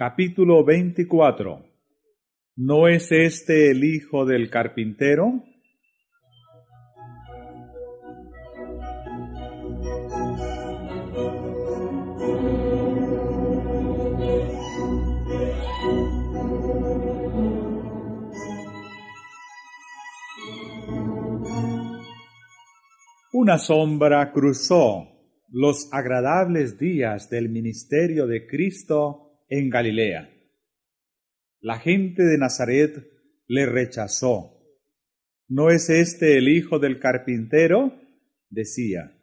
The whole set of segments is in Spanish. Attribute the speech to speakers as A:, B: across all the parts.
A: Capítulo 24. ¿No es este el hijo del carpintero? Una sombra cruzó los agradables días del ministerio de Cristo en Galilea. La gente de Nazaret le rechazó. ¿No es este el hijo del carpintero?, decía.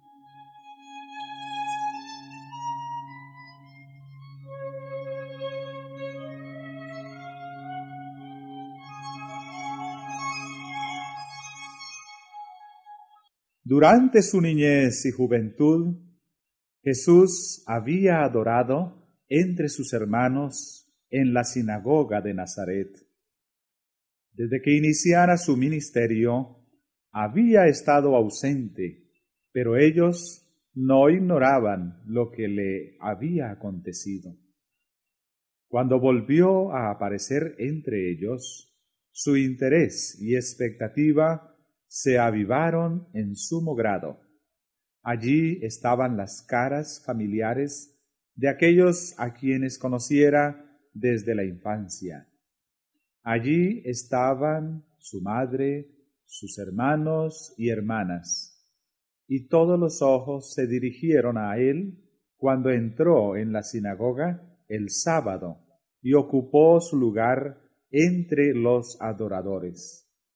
A: Durante su niñez y juventud, Jesús había adorado entre sus hermanos en la sinagoga de Nazaret. Desde que iniciara su ministerio, había estado ausente, pero ellos no ignoraban lo que le había acontecido. Cuando volvió a aparecer entre ellos, su interés y expectativa se avivaron en sumo grado. Allí estaban las caras familiares de aquellos a quienes conociera desde la infancia. Allí estaban su madre, sus hermanos y hermanas, y todos los ojos se dirigieron a él cuando entró en la sinagoga el sábado y ocupó su lugar entre los adoradores.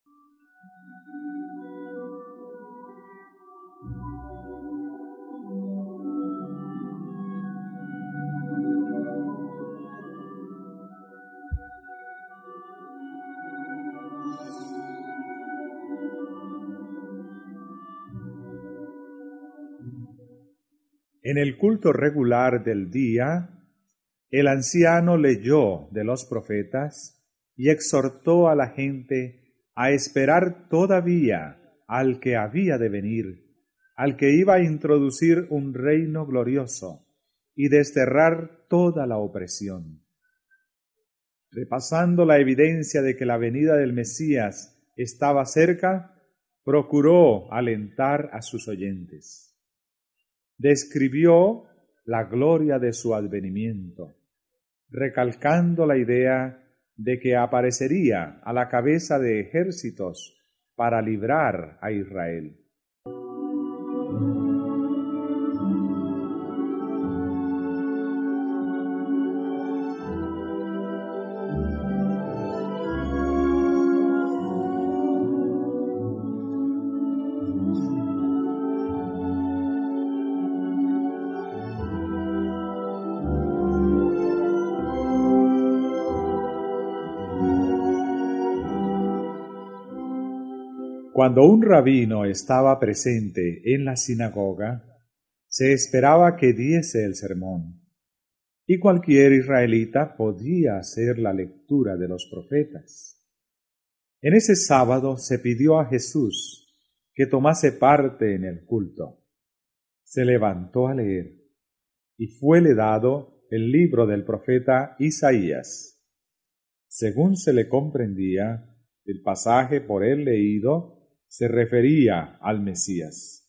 A: En el culto regular del día, el anciano leyó de los profetas y exhortó a la gente a esperar todavía al que había de venir, al que iba a introducir un reino glorioso y desterrar toda la opresión. Repasando la evidencia de que la venida del Mesías estaba cerca, procuró alentar a sus oyentes. Describió la gloria de su advenimiento, recalcando la idea de que aparecería a la cabeza de ejércitos para librar a Israel. Cuando un rabino estaba presente en la sinagoga, se esperaba que diese el sermón, y cualquier israelita podía hacer la lectura de los profetas. En ese sábado se pidió a Jesús que tomase parte en el culto. Se levantó a leer, y fuele dado el libro del profeta Isaías. Según se le comprendía, el pasaje por él leído se refería al Mesías.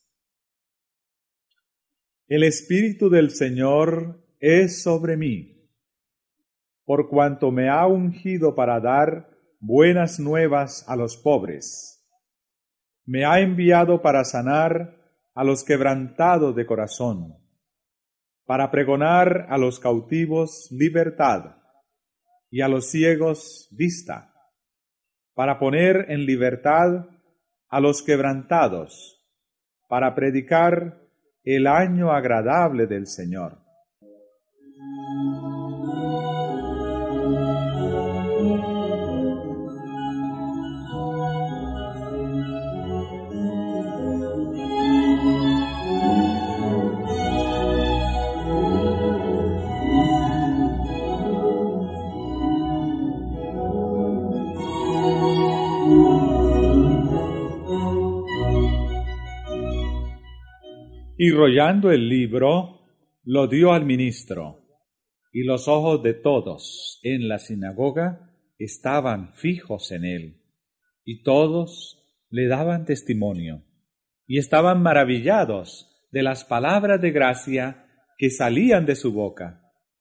A: El Espíritu del Señor es sobre mí, por cuanto me ha ungido para dar buenas nuevas a los pobres. Me ha enviado para sanar a los quebrantados de corazón, para pregonar a los cautivos libertad y a los ciegos vista, para poner en libertad a los quebrantados, para predicar el año agradable del Señor. Y rollando el libro, lo dio al ministro. y los ojos de todos en la sinagoga estaban fijos en él, y todos le daban testimonio, y estaban maravillados de las palabras de gracia que salían de su boca.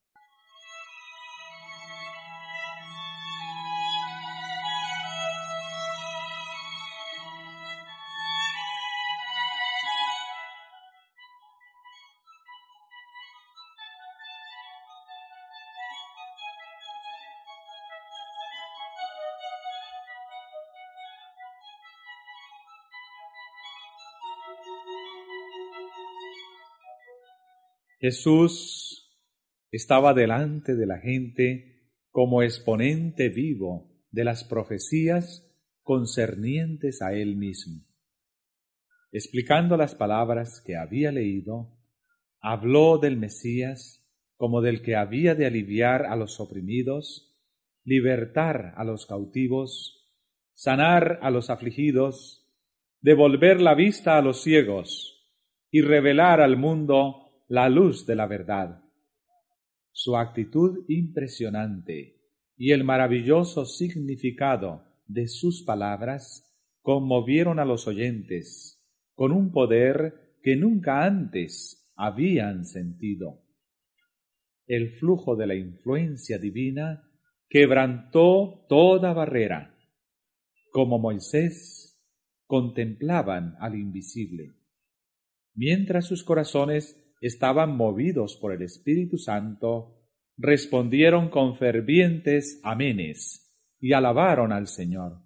A: Jesús estaba delante de la gente como exponente vivo de las profecías concernientes a él mismo. Explicando las palabras que había leído, habló del Mesías como del que había de aliviar a los oprimidos, libertar a los cautivos, sanar a los afligidos, devolver la vista a los ciegos y revelar al mundo la luz de la verdad. Su actitud impresionante y el maravilloso significado de sus palabras conmovieron a los oyentes con un poder que nunca antes habían sentido. El flujo de la influencia divina quebrantó toda barrera. Como Moisés, contemplaban al invisible, mientras sus corazones estaban movidos por el Espíritu Santo, respondieron con fervientes amenes y alabaron al Señor.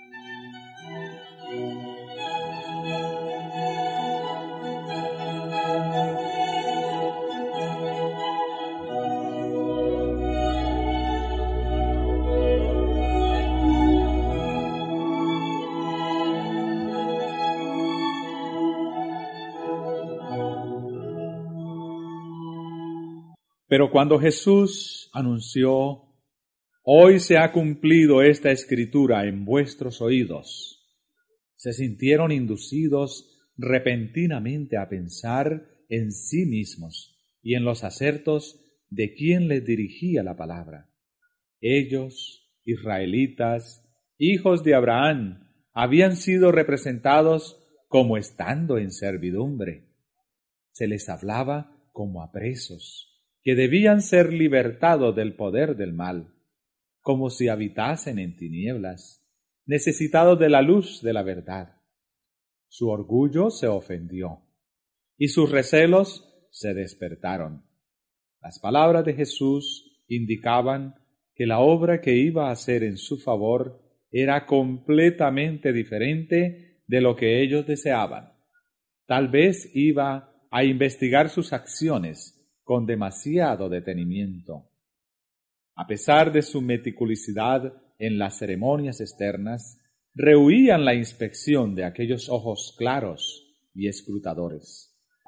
A: Pero cuando Jesús anunció, «Hoy se ha cumplido esta escritura en vuestros oídos», se sintieron inducidos repentinamente a pensar en sí mismos y en los acertos de quien les dirigía la palabra. Ellos, israelitas, hijos de Abraham, habían sido representados como estando en servidumbre. Se les hablaba como a presos, que debían ser libertados del poder del mal, como si habitasen en tinieblas, necesitados de la luz de la verdad. Su orgullo se ofendió, y sus recelos se despertaron. Las palabras de Jesús indicaban que la obra que iba a hacer en su favor era completamente diferente de lo que ellos deseaban. Tal vez iba a investigar sus acciones con demasiado detenimiento. A pesar de su meticulosidad en las ceremonias externas, rehuían la inspección de aquellos ojos claros y escrutadores.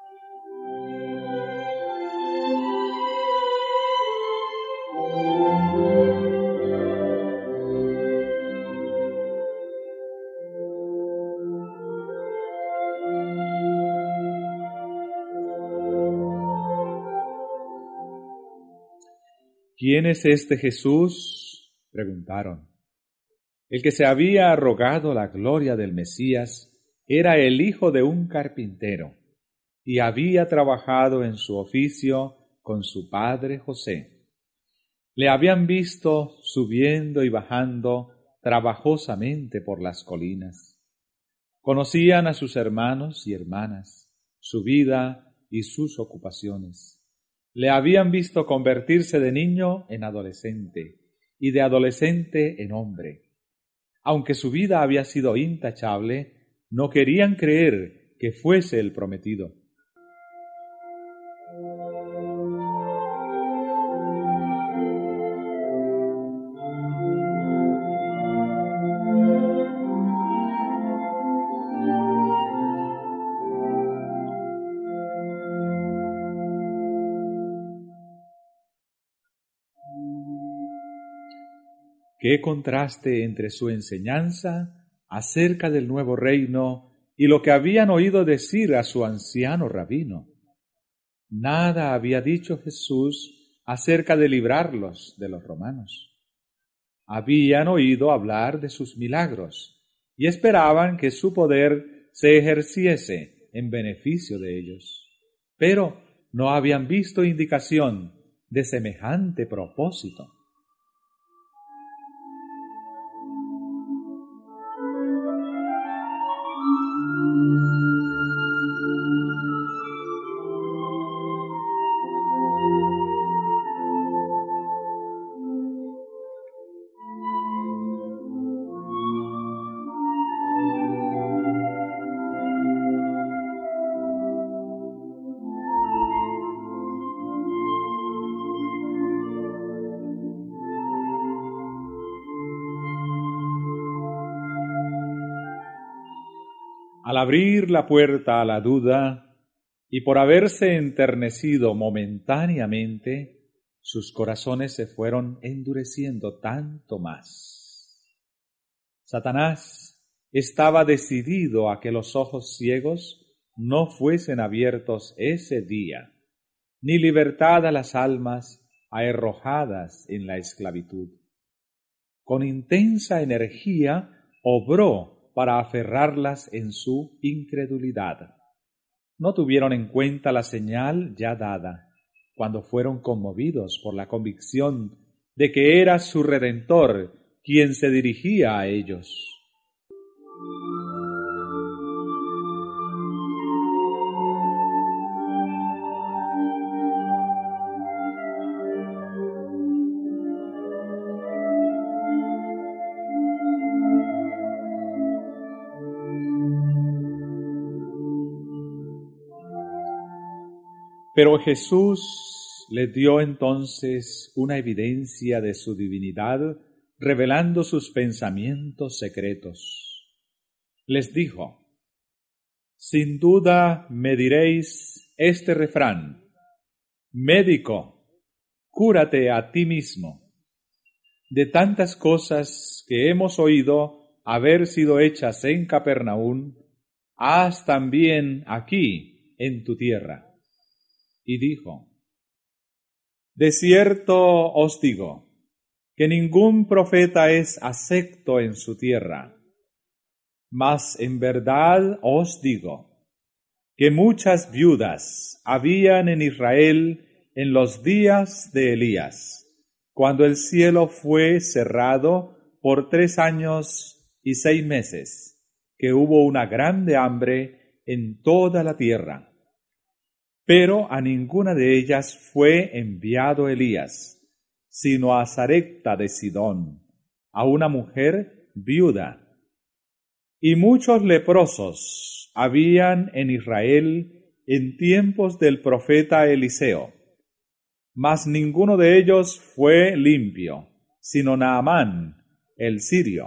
A: ¿Quién es este Jesús?, preguntaron. El que se había arrogado la gloria del Mesías era el hijo de un carpintero y había trabajado en su oficio con su padre José. Le habían visto subiendo y bajando trabajosamente por las colinas. Conocían a sus hermanos y hermanas, su vida y sus ocupaciones. Le habían visto convertirse de niño en adolescente y de adolescente en hombre. Aunque su vida había sido intachable, no querían creer que fuese el prometido. ¡Qué contraste entre su enseñanza acerca del nuevo reino y lo que habían oído decir a su anciano rabino! Nada había dicho Jesús acerca de librarlos de los romanos. Habían oído hablar de sus milagros y esperaban que su poder se ejerciese en beneficio de ellos, pero no habían visto indicación de semejante propósito. Al abrir la puerta a la duda y por haberse enternecido momentáneamente, sus corazones se fueron endureciendo tanto más. Satanás estaba decidido a que los ojos ciegos no fuesen abiertos ese día, ni libertad a las almas arrojadas en la esclavitud. Con intensa energía obró para aferrarlas en su incredulidad. No tuvieron en cuenta la señal ya dada, cuando fueron conmovidos por la convicción de que era su Redentor quien se dirigía a ellos. Pero Jesús les dio entonces una evidencia de su divinidad, revelando sus pensamientos secretos. Les dijo: sin duda me diréis este refrán: médico, cúrate a ti mismo. De tantas cosas que hemos oído haber sido hechas en Capernaum, haz también aquí en tu tierra. Y dijo: de cierto os digo, que ningún profeta es acepto en su tierra. Mas en verdad os digo, que muchas viudas habían en Israel en los días de Elías, cuando el cielo fue cerrado por 3 años y 6 meses, que hubo una grande hambre en toda la tierra. Pero a ninguna de ellas fue enviado Elías, sino a Sarepta de Sidón, a una mujer viuda. Y muchos leprosos habían en Israel en tiempos del profeta Eliseo, mas ninguno de ellos fue limpio, sino Naamán, el sirio.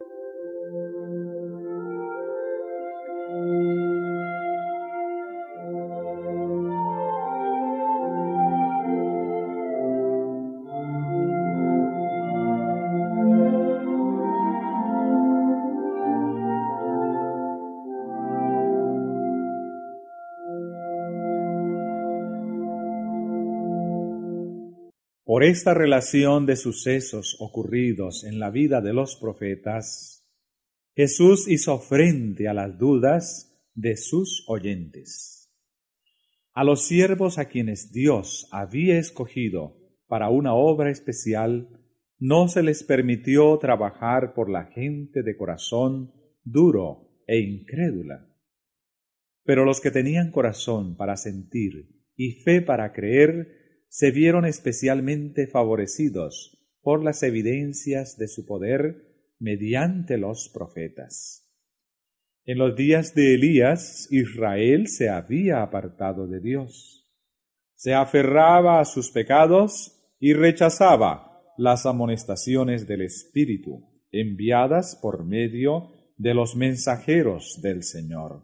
A: Por esta relación de sucesos ocurridos en la vida de los profetas, Jesús hizo frente a las dudas de sus oyentes. A los siervos a quienes Dios había escogido para una obra especial, no se les permitió trabajar por la gente de corazón duro e incrédula. Pero los que tenían corazón para sentir y fe para creer, se vieron especialmente favorecidos por las evidencias de su poder mediante los profetas. En los días de Elías, Israel se había apartado de Dios. Se aferraba a sus pecados y rechazaba las amonestaciones del Espíritu, enviadas por medio de los mensajeros del Señor.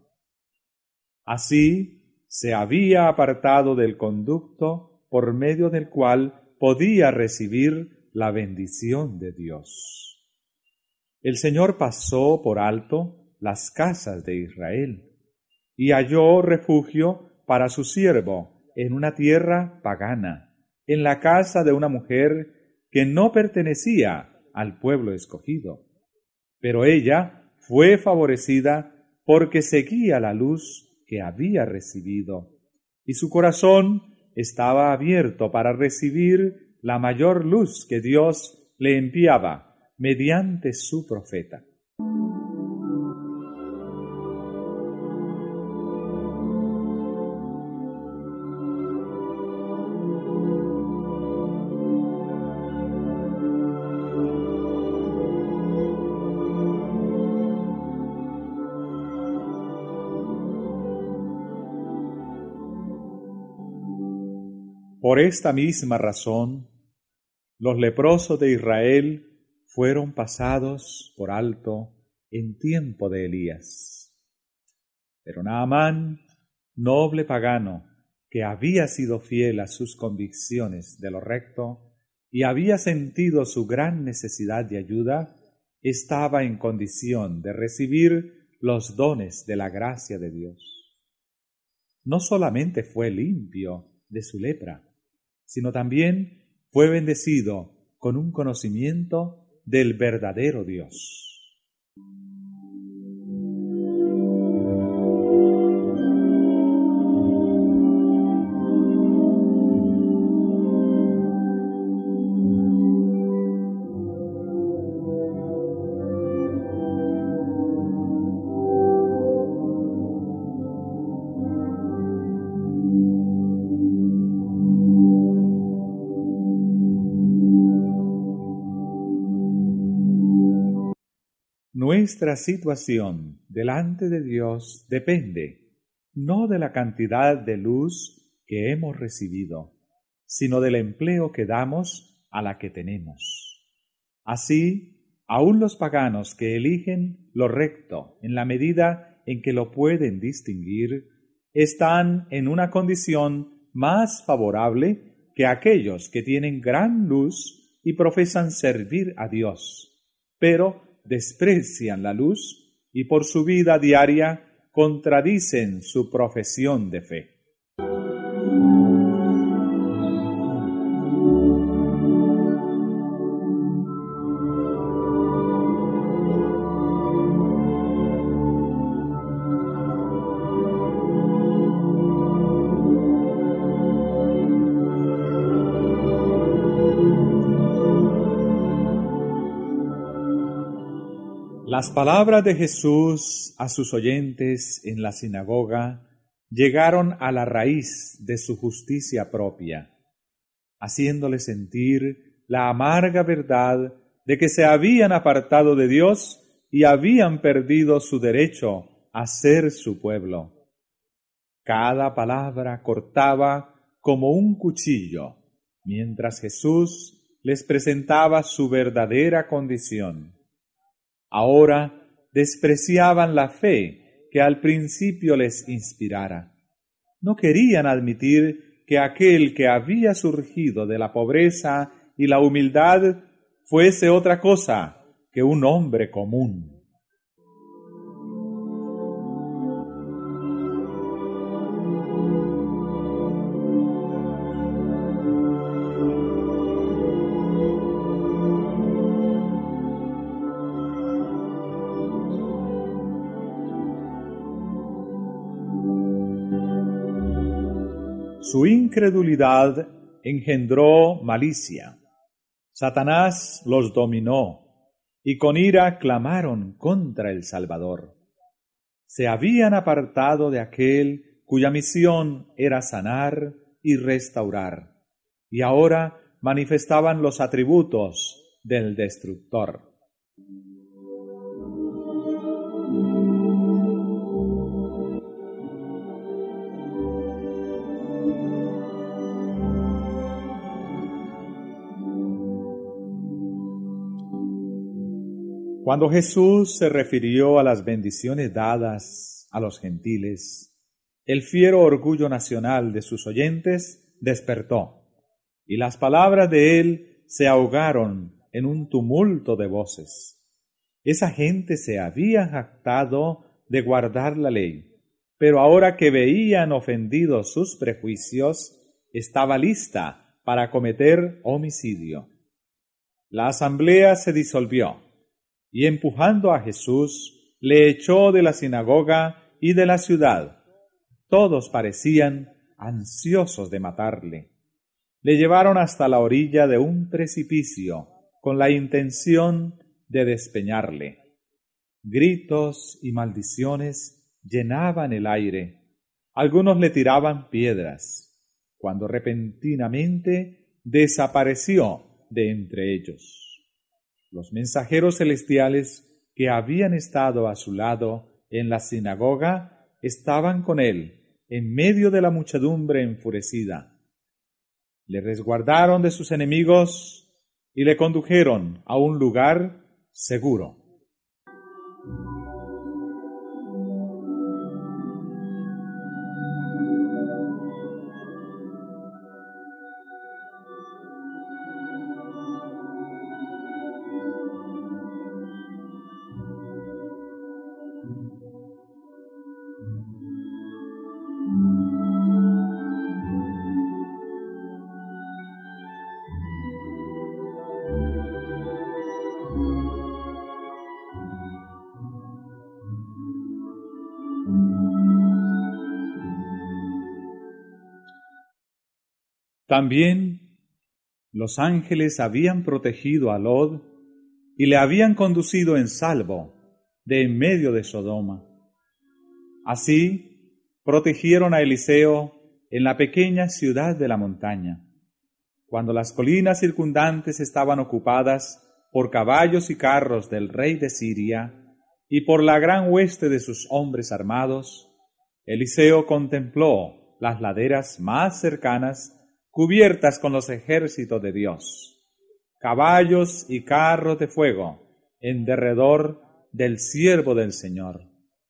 A: Así, se había apartado del conducto por medio del cual podía recibir la bendición de Dios. El Señor pasó por alto las casas de Israel y halló refugio para su siervo en una tierra pagana, en la casa de una mujer que no pertenecía al pueblo escogido. Pero ella fue favorecida porque seguía la luz que había recibido, y su corazón estaba abierto para recibir la mayor luz que Dios le enviaba mediante su profeta. Por esta misma razón, los leprosos de Israel fueron pasados por alto en tiempo de Elías. Pero Naamán, noble pagano, que había sido fiel a sus convicciones de lo recto y había sentido su gran necesidad de ayuda, estaba en condición de recibir los dones de la gracia de Dios. No solamente fue limpio de su lepra, sino también fue bendecido con un conocimiento del verdadero Dios. Nuestra situación delante de Dios depende no de la cantidad de luz que hemos recibido, sino del empleo que damos a la que tenemos. Así, aun los paganos que eligen lo recto en la medida en que lo pueden distinguir, están en una condición más favorable que aquellos que tienen gran luz y profesan servir a Dios, pero desprecian la luz y por su vida diaria contradicen su profesión de fe. Las palabras de Jesús a sus oyentes en la sinagoga llegaron a la raíz de su justicia propia, haciéndole sentir la amarga verdad de que se habían apartado de Dios y habían perdido su derecho a ser su pueblo. Cada palabra cortaba como un cuchillo, mientras Jesús les presentaba su verdadera condición. Ahora despreciaban la fe que al principio les inspirara. No querían admitir que aquel que había surgido de la pobreza y la humildad fuese otra cosa que un hombre común. Su incredulidad engendró malicia. Satanás los dominó y con ira clamaron contra el Salvador. Se habían apartado de aquel cuya misión era sanar y restaurar, y ahora manifestaban los atributos del destructor. Cuando Jesús se refirió a las bendiciones dadas a los gentiles, el fiero orgullo nacional de sus oyentes despertó, y las palabras de él se ahogaron en un tumulto de voces. Esa gente se había jactado de guardar la ley, pero ahora que veían ofendidos sus prejuicios, estaba lista para cometer homicidio. La asamblea se disolvió y empujando a Jesús le echó de la sinagoga y de la ciudad. Todos parecían ansiosos de matarle. Le llevaron hasta la orilla de un precipicio con la intención de despeñarle. Gritos y maldiciones llenaban el aire. Algunos le tiraban piedras, cuando repentinamente desapareció de entre ellos. Los mensajeros celestiales que habían estado a su lado en la sinagoga estaban con él en medio de la muchedumbre enfurecida. Le resguardaron de sus enemigos y le condujeron a un lugar seguro. También los ángeles habían protegido a Lot y le habían conducido en salvo de en medio de Sodoma. Así protegieron a Eliseo en la pequeña ciudad de la montaña, cuando las colinas circundantes estaban ocupadas por caballos y carros del rey de Siria y por la gran hueste de sus hombres armados. Eliseo contempló las laderas más cercanas cubiertas con los ejércitos de Dios, caballos y carros de fuego en derredor del siervo del Señor.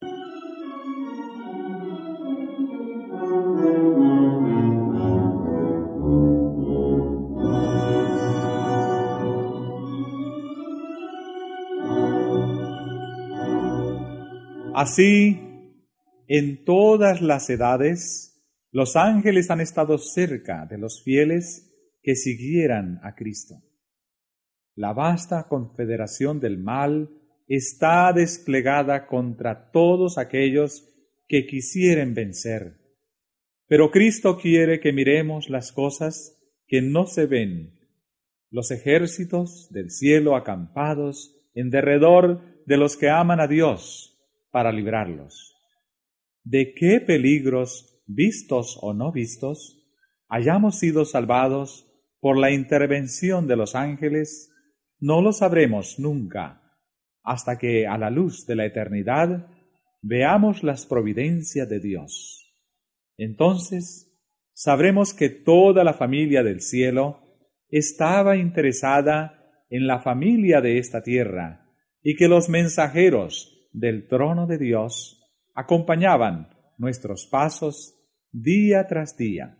A: Así, en todas las edades, los ángeles han estado cerca de los fieles que siguieran a Cristo. La vasta confederación del mal está desplegada contra todos aquellos que quisieren vencer. Pero Cristo quiere que miremos las cosas que no se ven, los ejércitos del cielo acampados en derredor de los que aman a Dios para librarlos. ¿De qué peligros, vistos o no vistos, hayamos sido salvados por la intervención de los ángeles? No lo sabremos nunca, hasta que a la luz de la eternidad veamos las providencias de Dios. Entonces sabremos que toda la familia del cielo estaba interesada en la familia de esta tierra y que los mensajeros del trono de Dios acompañaban nuestros pasos día tras día.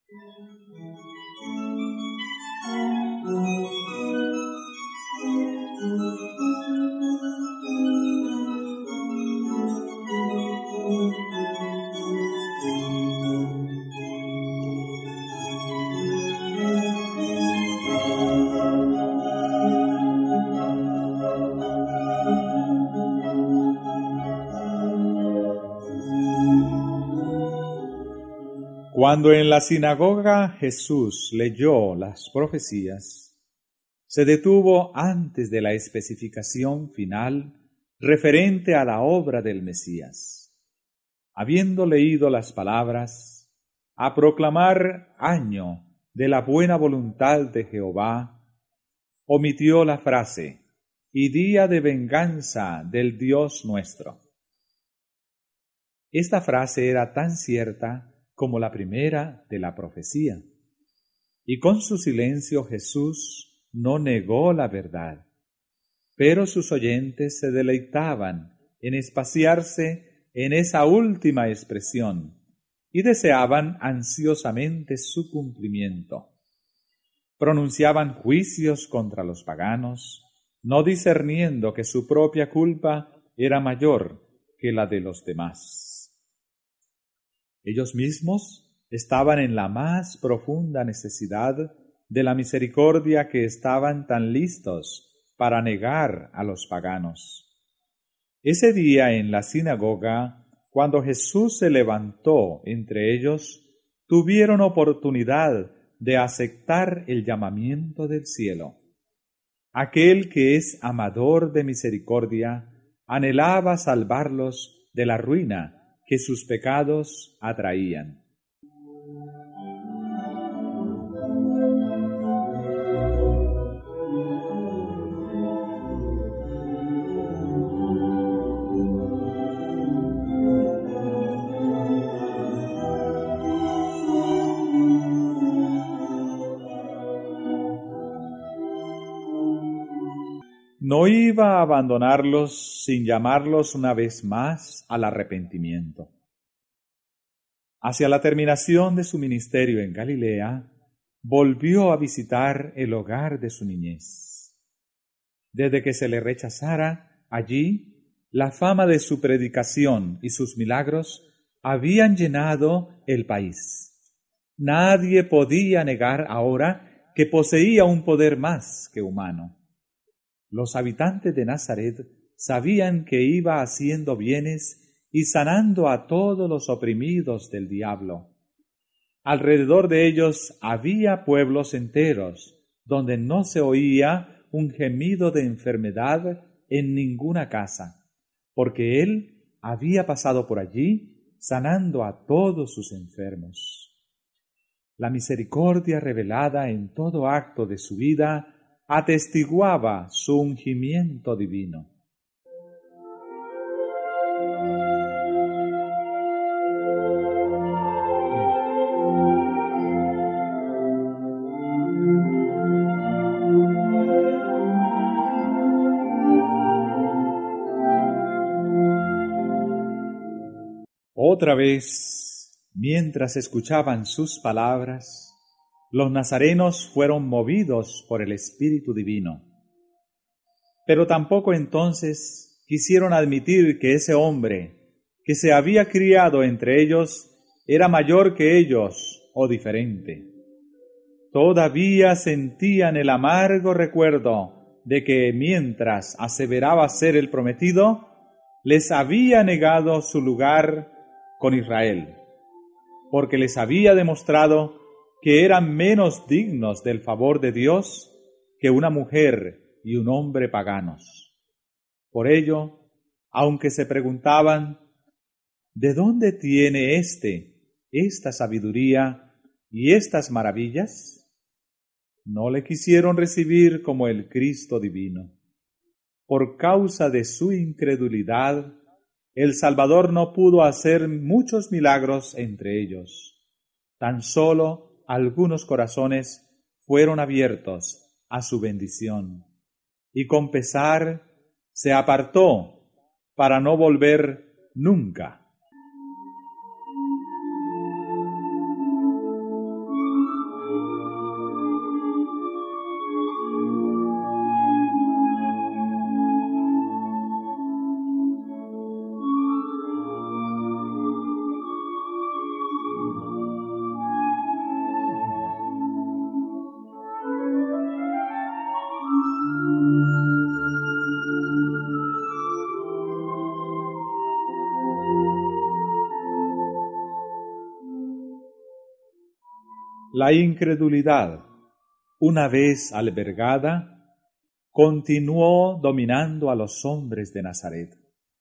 A: Cuando en la sinagoga Jesús leyó las profecías, se detuvo antes de la especificación final referente a la obra del Mesías. Habiendo leído las palabras, a proclamar año de la buena voluntad de Jehová, omitió la frase, y día de venganza del Dios nuestro. Esta frase era tan cierta como la primera de la profecía. Y con su silencio Jesús no negó la verdad, pero sus oyentes se deleitaban en espaciarse en esa última expresión y deseaban ansiosamente su cumplimiento. Pronunciaban juicios contra los paganos, no discerniendo que su propia culpa era mayor que la de los demás. Ellos mismos estaban en la más profunda necesidad de la misericordia que estaban tan listos para negar a los paganos. Ese día en la sinagoga, cuando Jesús se levantó entre ellos, tuvieron oportunidad de aceptar el llamamiento del cielo. Aquel que es amador de misericordia anhelaba salvarlos de la ruina que sus pecados atraían. No iba a abandonarlos sin llamarlos una vez más al arrepentimiento. Hacia la terminación de su ministerio en Galilea, volvió a visitar el hogar de su niñez. Desde que se le rechazara allí, la fama de su predicación y sus milagros habían llenado el país. Nadie podía negar ahora que poseía un poder más que humano. Los habitantes de Nazaret sabían que iba haciendo bienes y sanando a todos los oprimidos del diablo. Alrededor de ellos había pueblos enteros, donde no se oía un gemido de enfermedad en ninguna casa, porque él había pasado por allí sanando a todos sus enfermos. La misericordia revelada en todo acto de su vida atestiguaba su ungimiento divino. Otra vez, mientras escuchaban sus palabras, los nazarenos fueron movidos por el Espíritu Divino. Pero tampoco entonces quisieron admitir que ese hombre que se había criado entre ellos era mayor que ellos o diferente. Todavía sentían el amargo recuerdo de que mientras aseveraba ser el prometido, les había negado su lugar con Israel, porque les había demostrado que eran menos dignos del favor de Dios que una mujer y un hombre paganos. Por ello, aunque se preguntaban, ¿de dónde tiene esta sabiduría y estas maravillas? No le quisieron recibir como el Cristo divino. Por causa de su incredulidad, el Salvador no pudo hacer muchos milagros entre ellos. Tan solo algunos corazones fueron abiertos a su bendición, y con pesar se apartó para no volver nunca. La incredulidad, una vez albergada, continuó dominando a los hombres de Nazaret.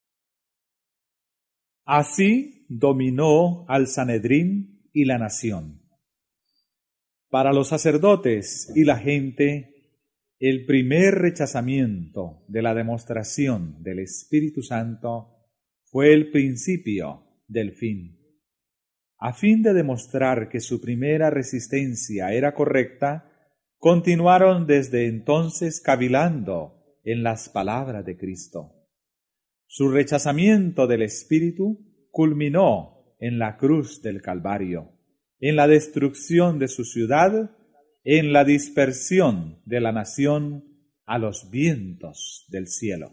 A: Así dominó al Sanedrín y la nación. Para los sacerdotes y la gente, el primer rechazamiento de la demostración del Espíritu Santo fue el principio del fin. A fin de demostrar que su primera resistencia era correcta, continuaron desde entonces cavilando en las palabras de Cristo. Su rechazamiento del Espíritu culminó en la cruz del Calvario, en la destrucción de su ciudad, en la dispersión de la nación a los vientos del cielo.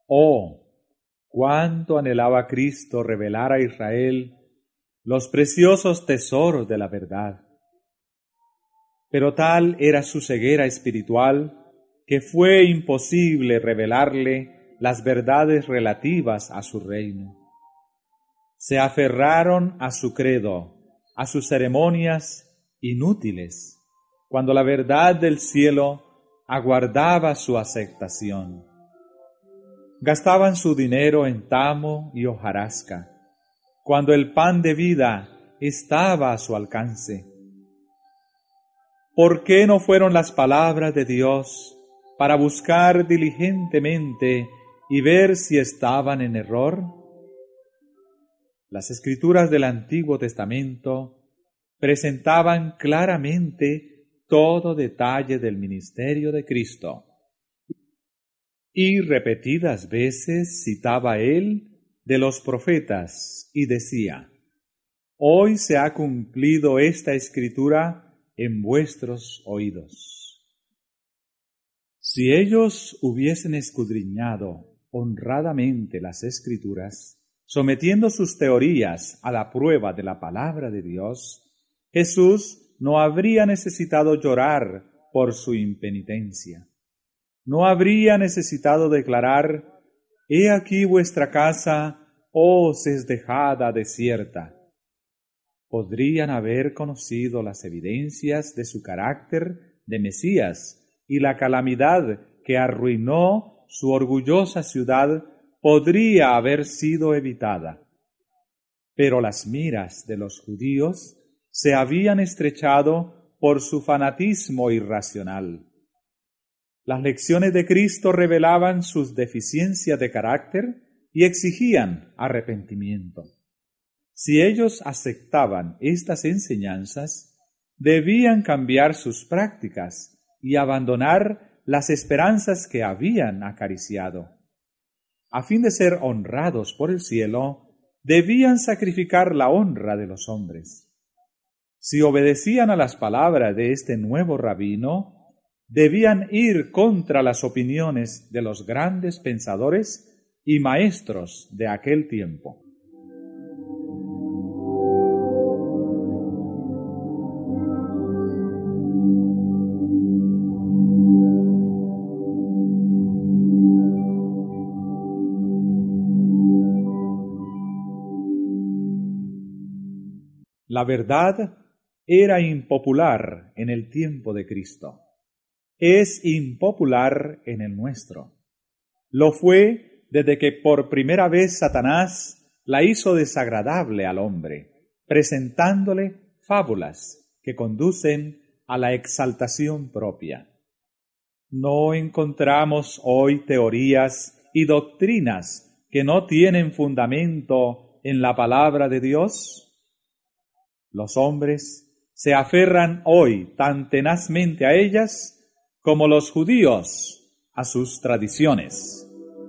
A: Oh, cuánto anhelaba Cristo revelar a Israel los preciosos tesoros de la verdad. Pero tal era su ceguera espiritual que fue imposible revelarle las verdades relativas a su reino. Se aferraron a su credo, a sus ceremonias inútiles, cuando la verdad del cielo aguardaba su aceptación. Gastaban su dinero en tamo y hojarasca, cuando el pan de vida estaba a su alcance. ¿Por qué no fueron las palabras de Dios para buscar diligentemente y ver si estaban en error? Las Escrituras del Antiguo Testamento presentaban claramente todo detalle del ministerio de Cristo. Y repetidas veces citaba él de los profetas y decía: hoy se ha cumplido esta escritura en vuestros oídos. Si ellos hubiesen escudriñado honradamente las Escrituras, sometiendo sus teorías a la prueba de la palabra de Dios, Jesús no habría necesitado llorar por su impenitencia. No habría necesitado declarar: he aquí vuestra casa os es dejada desierta. Podrían haber conocido las evidencias de su carácter de Mesías, y la calamidad que arruinó su orgullosa ciudad podría haber sido evitada. Pero las miras de los judíos se habían estrechado por su fanatismo irracional. Las lecciones de Cristo revelaban sus deficiencias de carácter y exigían arrepentimiento. Si ellos aceptaban estas enseñanzas, debían cambiar sus prácticas y abandonar las esperanzas que habían acariciado. A fin de ser honrados por el cielo, debían sacrificar la honra de los hombres. Si obedecían a las palabras de este nuevo rabino, debían ir contra las opiniones de los grandes pensadores y maestros de aquel tiempo. La verdad era impopular en el tiempo de Cristo. Es impopular en el nuestro. Lo fue desde que por primera vez Satanás la hizo desagradable al hombre, presentándole fábulas que conducen a la exaltación propia. ¿No encontramos hoy teorías y doctrinas que no tienen fundamento en la palabra de Dios? Los hombres se aferran hoy tan tenazmente a ellas como los judíos a sus tradiciones.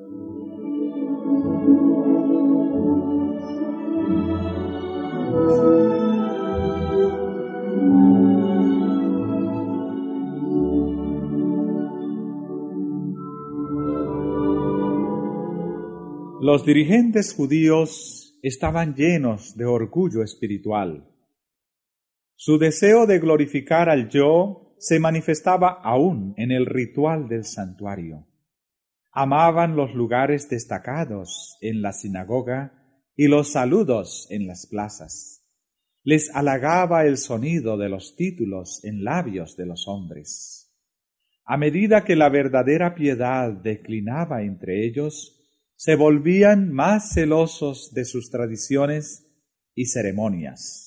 A: Los dirigentes judíos estaban llenos de orgullo espiritual. Su deseo de glorificar al yo se manifestaba aún en el ritual del santuario. Amaban los lugares destacados en la sinagoga y los saludos en las plazas. Les halagaba el sonido de los títulos en labios de los hombres. A medida que la verdadera piedad declinaba entre ellos, se volvían más celosos de sus tradiciones y ceremonias.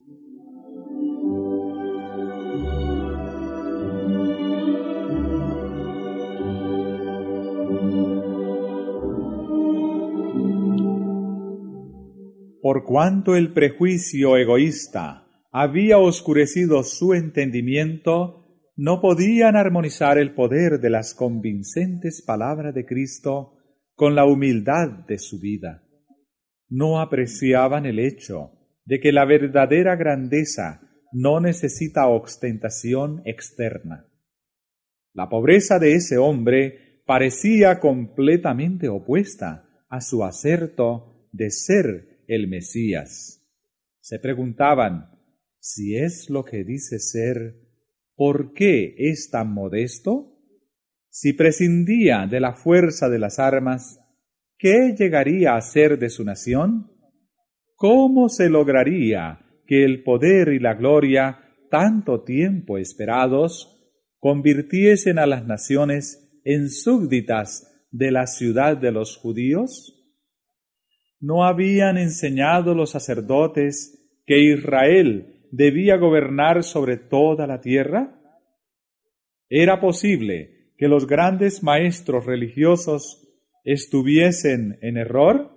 A: Por cuanto el prejuicio egoísta había oscurecido su entendimiento, no podían armonizar el poder de las convincentes palabras de Cristo con la humildad de su vida. No apreciaban el hecho de que la verdadera grandeza no necesita ostentación externa. La pobreza de ese hombre parecía completamente opuesta a su aserto de ser el Mesías. Se preguntaban, si es lo que dice ser, ¿por qué es tan modesto? Si prescindía de la fuerza de las armas, ¿qué llegaría a ser de su nación? ¿Cómo se lograría que el poder y la gloria, tanto tiempo esperados, convirtiesen a las naciones en súbditas de la ciudad de los judíos? ¿No habían enseñado los sacerdotes que Israel debía gobernar sobre toda la tierra? ¿Era posible que los grandes maestros religiosos estuviesen en error?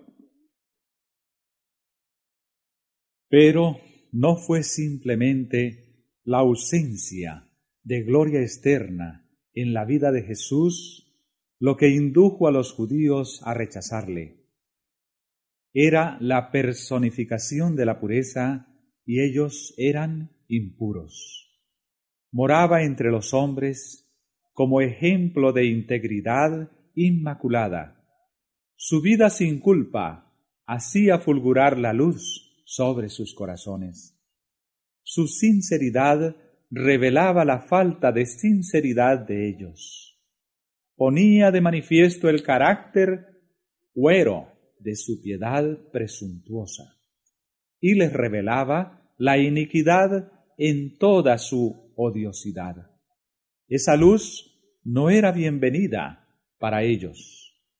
A: Pero no fue simplemente la ausencia de gloria externa en la vida de Jesús lo que indujo a los judíos a rechazarle. Era la personificación de la pureza y ellos eran impuros. Moraba entre los hombres como ejemplo de integridad inmaculada. Su vida sin culpa hacía fulgurar la luz sobre sus corazones. Su sinceridad revelaba la falta de sinceridad de ellos. Ponía de manifiesto el carácter huero de su piedad presuntuosa y les revelaba la iniquidad en toda su odiosidad. Esa luz no era bienvenida para ellos.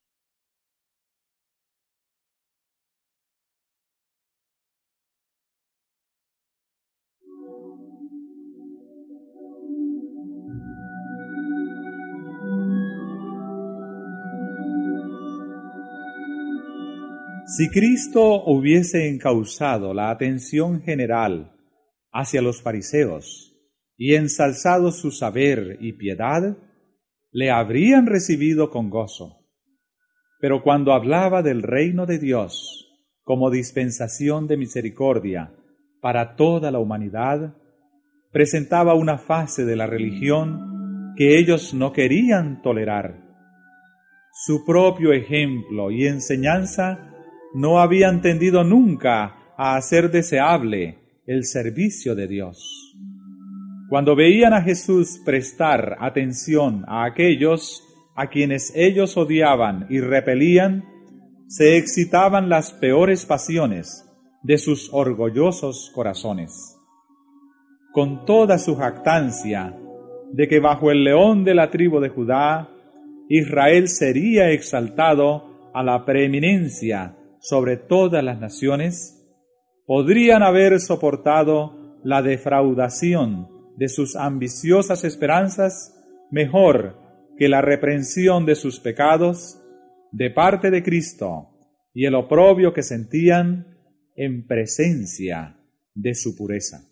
A: Si Cristo hubiese encauzado la atención general hacia los fariseos y ensalzado su saber y piedad, le habrían recibido con gozo. Pero cuando hablaba del reino de Dios como dispensación de misericordia para toda la humanidad, presentaba una fase de la religión que ellos no querían tolerar. Su propio ejemplo y enseñanza no habían tendido nunca a hacer deseable el servicio de Dios. Cuando veían a Jesús prestar atención a aquellos a quienes ellos odiaban y repelían, se excitaban las peores pasiones de sus orgullosos corazones. Con toda su jactancia de que bajo el león de la tribu de Judá, Israel sería exaltado a la preeminencia sobre todas las naciones, podrían haber soportado la defraudación de sus ambiciosas esperanzas mejor que la reprensión de sus pecados de parte de Cristo y el oprobio que sentían en presencia de su pureza.